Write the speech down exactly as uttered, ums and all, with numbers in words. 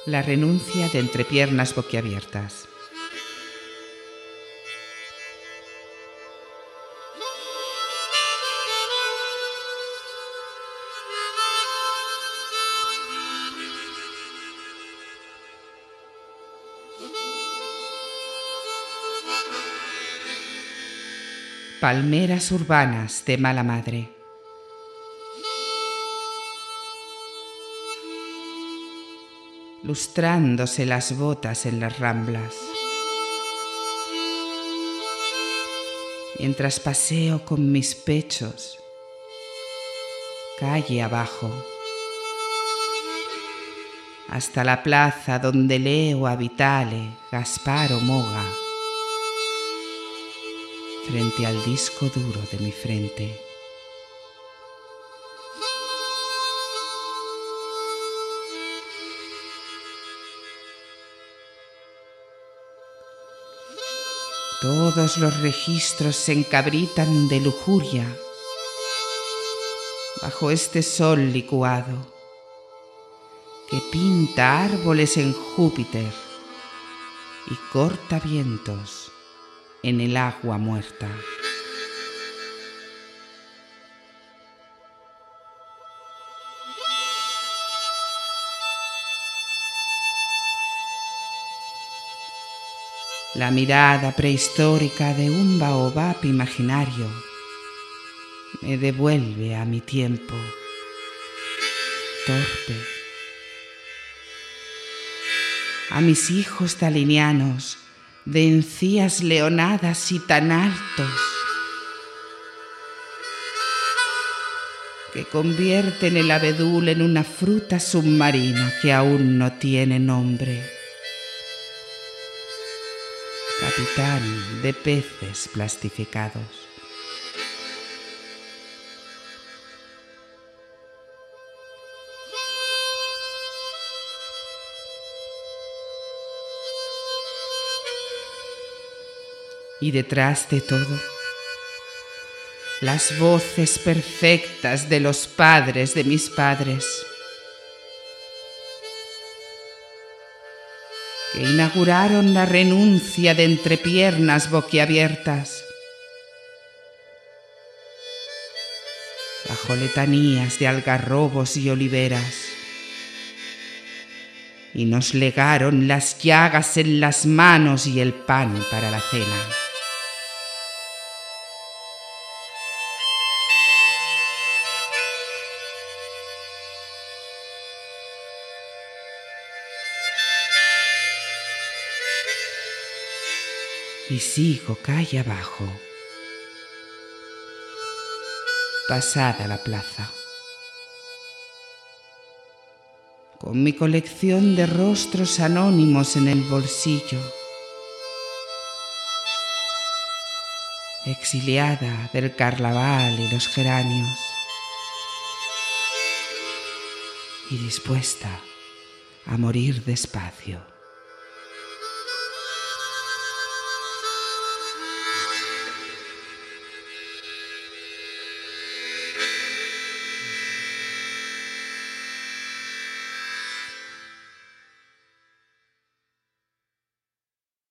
La renuncia de entrepiernas boquiabiertas. Palmeras urbanas de mala madre. Lustrándose las botas en las ramblas. Mientras paseo con mis pechos, calle abajo, hasta la plaza donde leo a Vitale, Gaspar o Moga, frente al disco duro de mi frente. Todos los registros se encabritan de lujuria bajo este sol licuado que pinta árboles en Júpiter y corta vientos en el agua muerta. La mirada prehistórica de un baobab imaginario me devuelve a mi tiempo torpe, a mis hijos dalinianos de encías leonadas y tan altos que convierten el abedul en una fruta submarina que aún no tiene nombre. Capitán de peces plastificados. Y detrás de todo, las voces perfectas de los padres de mis padres, que inauguraron la renuncia de entrepiernas boquiabiertas, bajo letanías de algarrobos y oliveras, y nos legaron las llagas en las manos y el pan para la cena. Y sigo calle abajo, pasada la plaza, con mi colección de rostros anónimos en el bolsillo, exiliada del carnaval y los geranios, y dispuesta a morir despacio.